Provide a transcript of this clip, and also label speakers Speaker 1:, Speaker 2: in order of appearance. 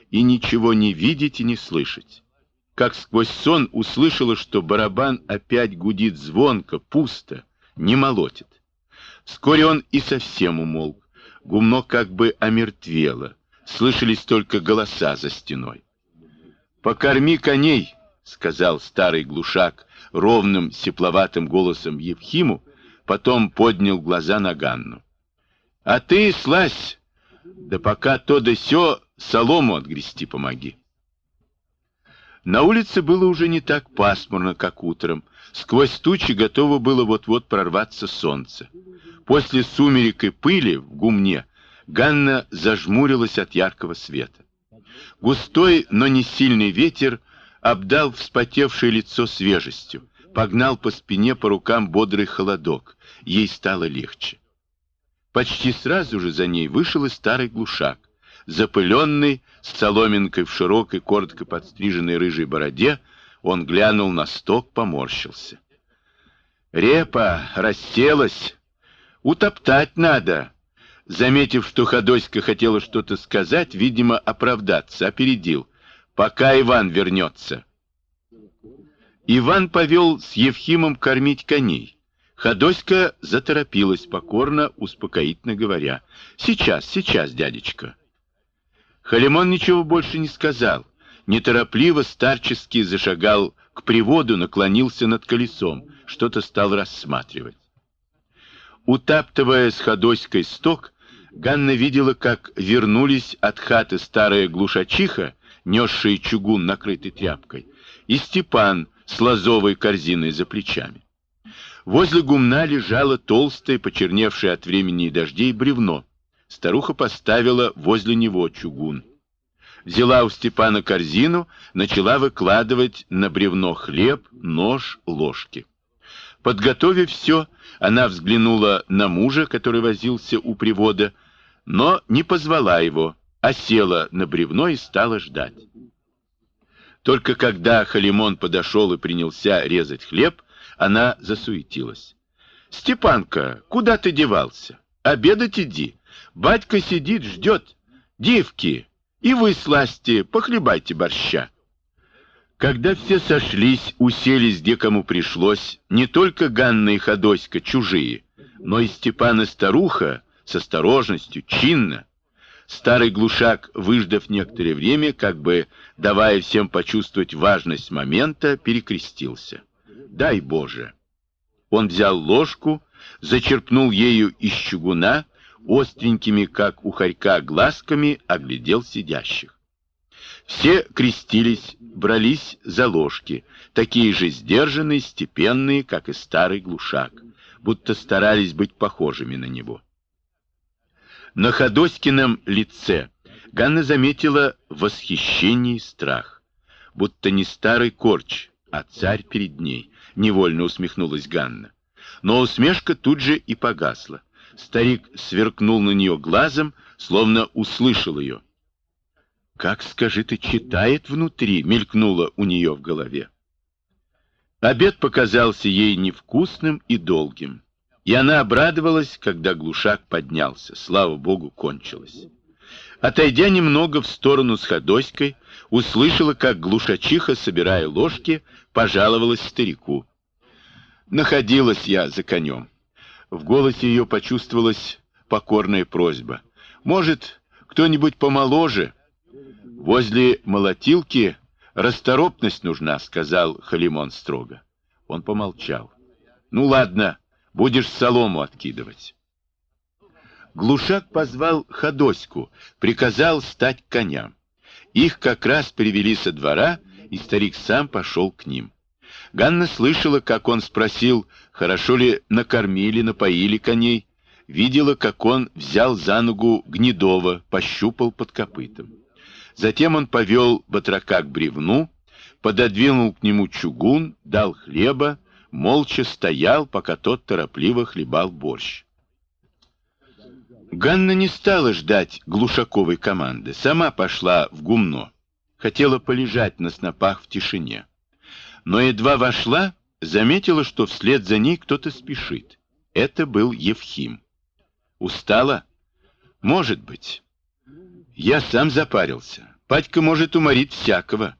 Speaker 1: и ничего не видеть и не слышать. Как сквозь сон услышала, что барабан опять гудит звонко, пусто, не молотит. Вскоре он и совсем умолк, гумно как бы омертвело, слышались только голоса за стеной. «Покорми коней», — сказал старый глушак ровным сепловатым голосом Евхиму, потом поднял глаза на Ганну. «А ты, слазь, да пока то да сё, солому отгрести помоги». На улице было уже не так пасмурно, как утром. Сквозь тучи готово было вот-вот прорваться солнце. После сумерек и пыли в гумне Ганна зажмурилась от яркого света. Густой, но не сильный ветер обдал вспотевшее лицо свежестью, погнал по спине, по рукам бодрый холодок. Ей стало легче. Почти сразу же за ней вышел и старый глушак, запыленный, с соломинкой в широкой, коротко подстриженной рыжей бороде. Он глянул на сток, поморщился. «Репа расселась, утоптать надо». Заметив, что Ходоська хотела что-то сказать, видимо, оправдаться, опередил. «Пока Иван вернется». Иван повел с Евхимом кормить коней. Ходоська заторопилась покорно, успокоительно говоря. «Сейчас, сейчас, дядечка». Халимон ничего больше не сказал. Неторопливо, старчески зашагал к приводу, наклонился над колесом, что-то стал рассматривать. Утаптывая с Ходоськой сток, Ганна видела, как вернулись от хаты старая глушачиха, несшая чугун, накрытый тряпкой, и Степан с лозовой корзиной за плечами. Возле гумна лежало толстое, почерневшее от времени и дождей бревно. Старуха поставила возле него чугун. Взяла у Степана корзину, начала выкладывать на бревно хлеб, нож, ложки. Подготовив все, она взглянула на мужа, который возился у привода, но не позвала его, а села на бревно и стала ждать. Только когда Халимон подошел и принялся резать хлеб, она засуетилась. «Степанка, куда ты девался? Обедать иди. Батька сидит, ждет. Девки, и вы, сласти, похлебайте борща». Когда все сошлись, уселись, где кому пришлось, не только Ганна и Ходоська чужие, но и Степан и старуха с осторожностью, чинно. Старый глушак, выждав некоторое время, как бы давая всем почувствовать важность момента, перекрестился. «Дай Боже!» Он взял ложку, зачерпнул ею из чугуна, остренькими, как у хорька, глазками оглядел сидящих. Все крестились, брались за ложки, такие же сдержанные, степенные, как и старый глушак, будто старались быть похожими на него. На Ходоськином лице Ганна заметила восхищение и страх, будто не старый корч, а царь перед ней, невольно усмехнулась Ганна. Но усмешка тут же и погасла. Старик сверкнул на нее глазом, словно услышал ее. «Как, скажи ты, читает внутри?» — мелькнуло у нее в голове. Обед показался ей невкусным и долгим, и она обрадовалась, когда глушак поднялся. Слава Богу, кончилось. Отойдя немного в сторону с Ходоськой, услышала, как глушачиха, собирая ложки, пожаловалась старику. «Находилась я за конем». В голосе ее почувствовалась покорная просьба. «Может, кто-нибудь помоложе?» «Возле молотилки расторопность нужна», — сказал Халимон строго. Он помолчал. «Ну ладно, будешь солому откидывать». Глушак позвал Ходоську, приказал стать к коням. Их как раз привели со двора, и старик сам пошел к ним. Ганна слышала, как он спросил, хорошо ли накормили, напоили коней. Видела, как он взял за ногу Гнедова, пощупал под копытом. Затем он повел батрака к бревну, пододвинул к нему чугун, дал хлеба, молча стоял, пока тот торопливо хлебал борщ. Ганна не стала ждать глушаковой команды, сама пошла в гумно. Хотела полежать на снопах в тишине. Но едва вошла, заметила, что вслед за ней кто-то спешит. Это был Евхим. «Устала?» «Может быть. Я сам запарился. Патька может уморить всякого.